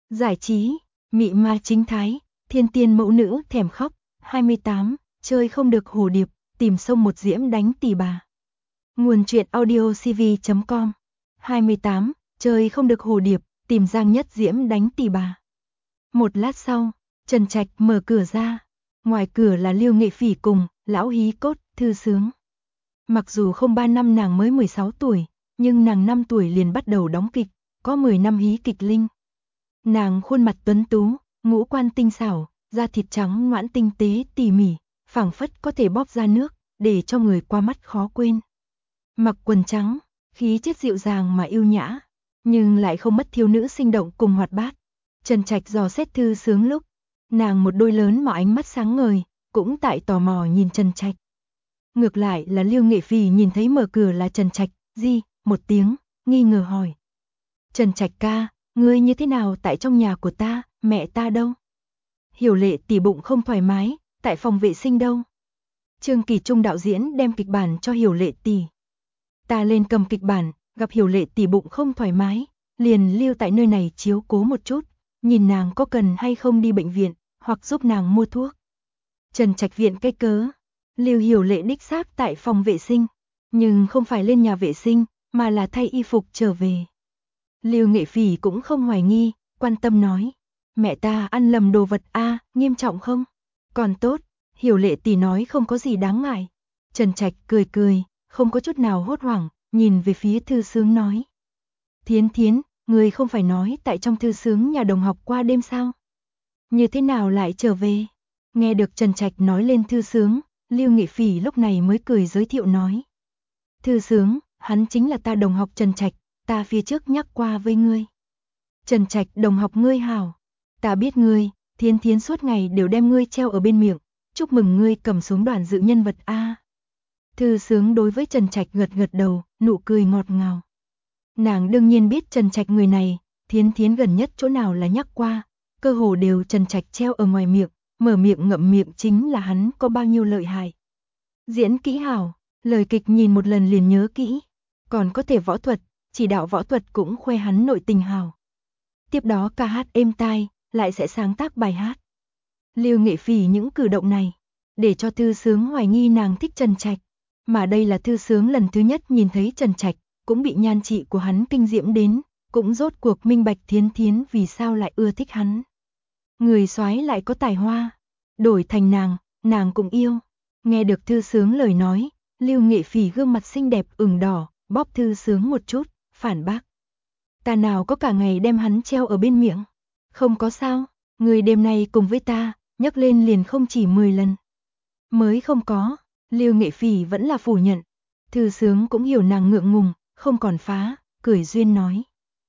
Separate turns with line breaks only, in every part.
Giải trí, mị ma chính thái, thiên tiên mẫu nữ thèm khóc. 28, chơi không được hồ điệp, tìm sông một diễm đánh tỉ bà. Nguồn truyện audiocv.com. 28, chơi không được hồ điệp, tìm Giang Nhất Diễm đánh tỉ bà. Một lát sau, Trần Trạch mở cửa ra. Ngoài cửa là Liêu Nghệ Phỉ cùng lão hí cốt Thư Sướng. Mặc dù không 3 năm nàng mới 16 tuổi, nhưng nàng 5 tuổi liền bắt đầu đóng kịch, có 10 năm hí kịch linh. Nàng khuôn mặt tuấn tú, ngũ quan tinh xảo, da thịt trắng nõn tinh tế tỉ mỉ, phảng phất có thể bóp ra nước, để cho người qua mắt khó quên. Mặc quần trắng, khí chất dịu dàng mà yêu nhã, nhưng lại không mất thiếu nữ sinh động cùng hoạt bát. Trần Trạch dò xét Thư Sướng lúc, nàng một đôi lớn mà ánh mắt sáng ngời, cũng tại tò mò nhìn Trần Trạch. Ngược lại là Liêu Nghệ Phỉ nhìn thấy mở cửa là Trần Trạch, một tiếng, nghi ngờ hỏi. Trần Trạch ca, ngươi như thế nào tại trong nhà của ta, mẹ ta đâu? Hiểu Lệ tỷ bụng không thoải mái, tại phòng vệ sinh đâu? Trương Kỳ Trung đạo diễn đem kịch bản cho Hiểu Lệ tỷ. Ta lên cầm kịch bản, gặp Hiểu Lệ tỷ bụng không thoải mái, liền lưu tại nơi này chiếu cố một chút, nhìn nàng có cần hay không đi bệnh viện, hoặc giúp nàng mua thuốc. Trần Trạch viện cái cớ, Lưu Hiểu Lệ đích xác tại phòng vệ sinh, nhưng không phải lên nhà vệ sinh, mà là thay y phục trở về. Liêu Nghệ Phỉ cũng không hoài nghi, quan tâm nói, mẹ ta ăn lầm đồ vật a, nghiêm trọng không? Còn tốt, Hiểu Lệ tỷ nói không có gì đáng ngại. Trần Trạch cười cười, không có chút nào hốt hoảng, nhìn về phía Thư Sướng nói. Thiến Thiến, người không phải nói tại trong Thư Sướng nhà đồng học qua đêm sao? Như thế nào lại trở về? Nghe được Trần Trạch nói lên Thư Sướng, Liêu Nghệ Phỉ lúc này mới cười giới thiệu nói. Thư Sướng, hắn chính là ta đồng học Trần Trạch, ta phía trước nhắc qua với ngươi. Trần Trạch đồng học ngươi hảo, ta biết ngươi, Thiến Thiến suốt ngày đều đem ngươi treo ở bên miệng, chúc mừng ngươi cầm xuống đoàn dự nhân vật a. Thư Sướng đối với Trần Trạch gật gật đầu, nụ cười ngọt ngào. Nàng đương nhiên biết Trần Trạch người này, Thiến Thiến gần nhất chỗ nào là nhắc qua, cơ hồ đều Trần Trạch treo ở ngoài miệng, mở miệng ngậm miệng chính là hắn có bao nhiêu lợi hại. Diễn kỹ hảo, lời kịch nhìn một lần liền nhớ kỹ, còn có thể võ thuật, chỉ đạo võ thuật cũng khoe hắn nội tình hảo. Tiếp đó ca hát êm tai, lại sẽ sáng tác bài hát. Liêu Nghệ Phỉ những cử động này, để cho Thư Sướng hoài nghi nàng thích Trần Trạch, mà đây là Thư Sướng lần thứ nhất nhìn thấy Trần Trạch, cũng bị nhan trị của hắn kinh diễm đến, cũng rốt cuộc minh bạch Thiến Thiến vì sao lại ưa thích hắn. Người soái lại có tài hoa, đổi thành nàng cũng yêu. Nghe được Thư Sướng lời nói, Liêu Nghệ Phỉ gương mặt xinh đẹp ửng đỏ, bóp Thư Sướng một chút, phản bác. Ta nào có cả ngày đem hắn treo ở bên miệng. Không có sao, người đêm nay cùng với ta, nhắc lên liền không chỉ 10 lần. Mới không có, Liêu Nghệ Phỉ vẫn là phủ nhận. Thư Sướng cũng hiểu nàng ngượng ngùng, không còn phá, cười duyên nói.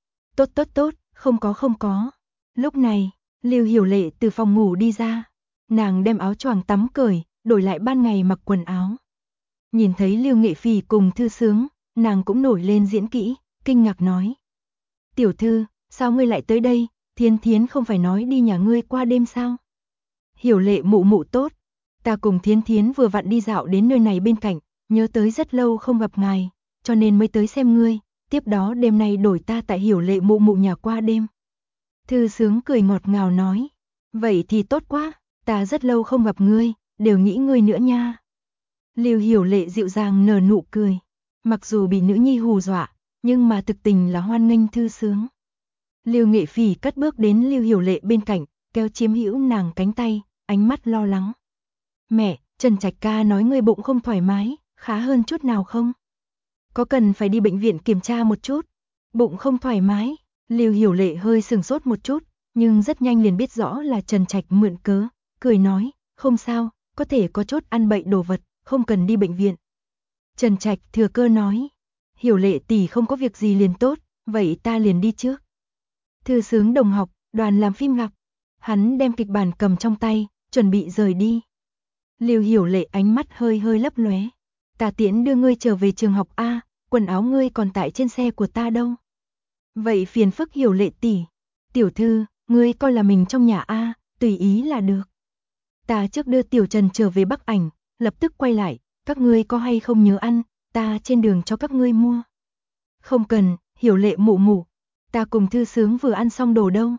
Tốt, không có. Lúc này, Liêu Hiểu Lệ từ phòng ngủ đi ra. Nàng đem áo choàng tắm cởi, đổi lại ban ngày mặc quần áo. Nhìn thấy Liêu Nghệ Phỉ cùng Thư Sướng, nàng cũng nổi lên diễn kỹ, kinh ngạc nói. Tiểu thư, sao ngươi lại tới đây, Thiến Thiến không phải nói đi nhà ngươi qua đêm sao? Hiểu Lệ mụ mụ tốt, ta cùng Thiến Thiến vừa vặn đi dạo đến nơi này bên cạnh, nhớ tới rất lâu không gặp ngài, cho nên mới tới xem ngươi, tiếp đó đêm nay đổi ta tại Hiểu Lệ mụ mụ nhà qua đêm. Thư Sướng cười ngọt ngào nói, vậy thì tốt quá, ta rất lâu không gặp ngươi, đều nghĩ ngươi nữa nha. Liêu Hiểu Lệ dịu dàng nở nụ cười, mặc dù bị nữ nhi hù dọa, nhưng mà thực tình là hoan nghênh Thư Sướng. Liêu Nghệ Phỉ cất bước đến Liêu Hiểu Lệ bên cạnh, kéo chiếm hữu nàng cánh tay, ánh mắt lo lắng. Mẹ, Trần Trạch ca nói ngươi bụng không thoải mái, khá hơn chút nào không? Có cần phải đi bệnh viện kiểm tra một chút? Bụng không thoải mái, Liêu Hiểu Lệ hơi sừng sốt một chút, nhưng rất nhanh liền biết rõ là Trần Trạch mượn cớ, cười nói, không sao, có thể có chút ăn bậy đồ vật, không cần đi bệnh viện. Trần Trạch thừa cơ nói, Hiểu Lệ tỷ không có việc gì liền tốt, vậy ta liền đi trước. Thư Sướng đồng học, đoàn làm phim gặp. Hắn đem kịch bản cầm trong tay, chuẩn bị rời đi. Liêu Hiểu Lệ ánh mắt hơi lấp lóe. Ta tiễn đưa ngươi trở về trường học a, quần áo ngươi còn tại trên xe của ta đâu. Vậy phiền phức Hiểu Lệ tỷ. Tiểu thư, ngươi coi là mình trong nhà a, tùy ý là được. Ta trước đưa Tiểu Trần trở về Bắc Ảnh, lập tức quay lại, các ngươi có hay không nhớ ăn, ta trên đường cho các ngươi mua. Không cần, Hiểu Lệ mụ mụ, ta cùng Thư Sướng vừa ăn xong đồ đâu.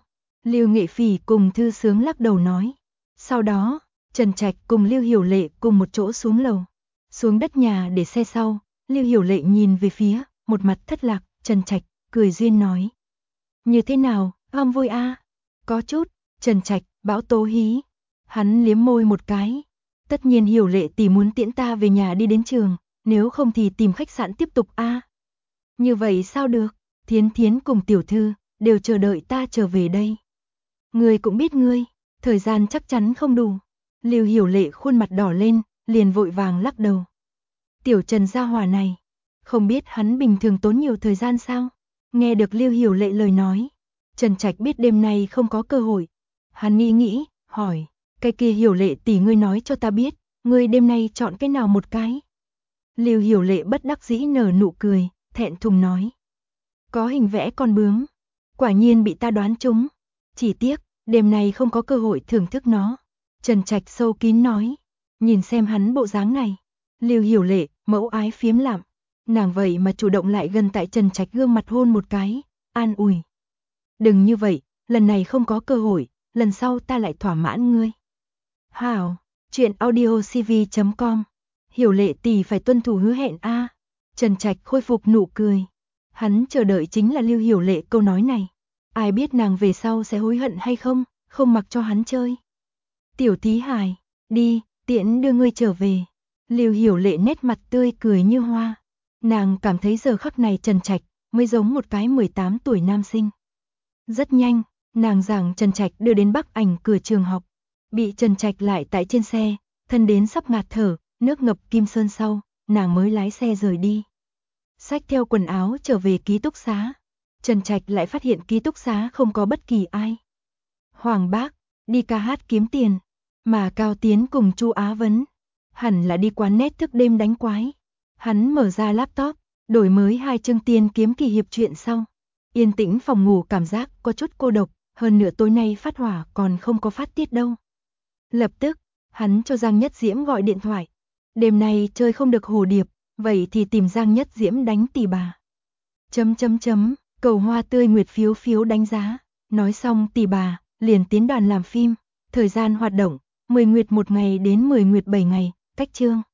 Lưu Nghệ Phỉ cùng Thư Sướng lắc đầu nói. Sau đó, Trần Trạch cùng Lưu Hiểu Lệ cùng một chỗ xuống lầu. Xuống đất nhà để xe sau, Lưu Hiểu Lệ nhìn về phía, một mặt thất lạc, Trần Trạch, cười duyên nói. Như thế nào, vui a? Có chút, Trần Trạch, bão tố hí. Hắn liếm môi một cái. Tất nhiên Hiểu Lệ tỷ muốn tiễn ta về nhà đi đến trường, nếu không thì tìm khách sạn tiếp tục a. Như vậy sao được, Thiến Thiến cùng tiểu thư, đều chờ đợi ta trở về đây. Ngươi cũng biết ngươi, thời gian chắc chắn không đủ. Lưu Hiểu Lệ khuôn mặt đỏ lên, liền vội vàng lắc đầu. Tiểu Trần gia hỏa này, không biết hắn bình thường tốn nhiều thời gian sao? Nghe được Lưu Hiểu Lệ lời nói, Trần Trạch biết đêm nay không có cơ hội. Hắn nghĩ, hỏi, cái kia Hiểu Lệ tỷ ngươi nói cho ta biết, ngươi đêm nay chọn cái nào một cái? Lưu Hiểu Lệ bất đắc dĩ nở nụ cười, thẹn thùng nói. Có hình vẽ con bướm, quả nhiên bị ta đoán trúng. Chỉ tiếc, đêm nay không có cơ hội thưởng thức nó. Trần Trạch sâu kín nói, nhìn xem hắn bộ dáng này. Lưu Hiểu Lệ, mẫu ái phiếm lạm. Nàng vậy mà chủ động lại gần tại Trần Trạch gương mặt hôn một cái, an ủi. Đừng như vậy, lần này không có cơ hội, lần sau ta lại thỏa mãn ngươi. Hảo, chuyện audiocv.com. Hiểu Lệ tỷ phải tuân thủ hứa hẹn a. Trần Trạch khôi phục nụ cười. Hắn chờ đợi chính là Lưu Hiểu Lệ câu nói này. Ai biết nàng về sau sẽ hối hận hay không, không mặc cho hắn chơi. Tiểu Thí Hài, đi, tiễn đưa ngươi trở về. Lưu Hiểu Lệ nét mặt tươi cười như hoa. Nàng cảm thấy giờ khắc này Trần Trạch mới giống một cái 18 tuổi nam sinh. Rất nhanh, nàng giảng Trần Trạch đưa đến Bắc Ảnh cửa trường học. Bị Trần Trạch lại tại trên xe, thân đến sắp ngạt thở, nước ngập kim sơn sau, nàng mới lái xe rời đi. Xách theo quần áo trở về ký túc xá. Trần Trạch lại phát hiện ký túc xá không có bất kỳ ai. Hoàng Bác, đi ca hát kiếm tiền, mà Cao Tiến cùng Chu Á Vấn, hẳn là đi quán net thức đêm đánh quái. Hắn mở ra laptop, đổi mới 2 chương Tiên Kiếm Kỳ Hiệp truyện xong. Yên tĩnh phòng ngủ cảm giác có chút cô độc, hơn nữa tối nay phát hỏa còn không có phát tiết đâu. Lập tức, hắn cho Giang Nhất Diễm gọi điện thoại. Đêm nay chơi không được hồ điệp, vậy thì tìm Giang Nhất Diễm đánh tỷ bà. Cầu hoa tươi nguyệt phiếu phiếu đánh giá. Nói xong tỷ bà, liền tiến đoàn làm phim. Thời gian hoạt động, 10 nguyệt 1 ngày đến 10 nguyệt 7 ngày, cách chương.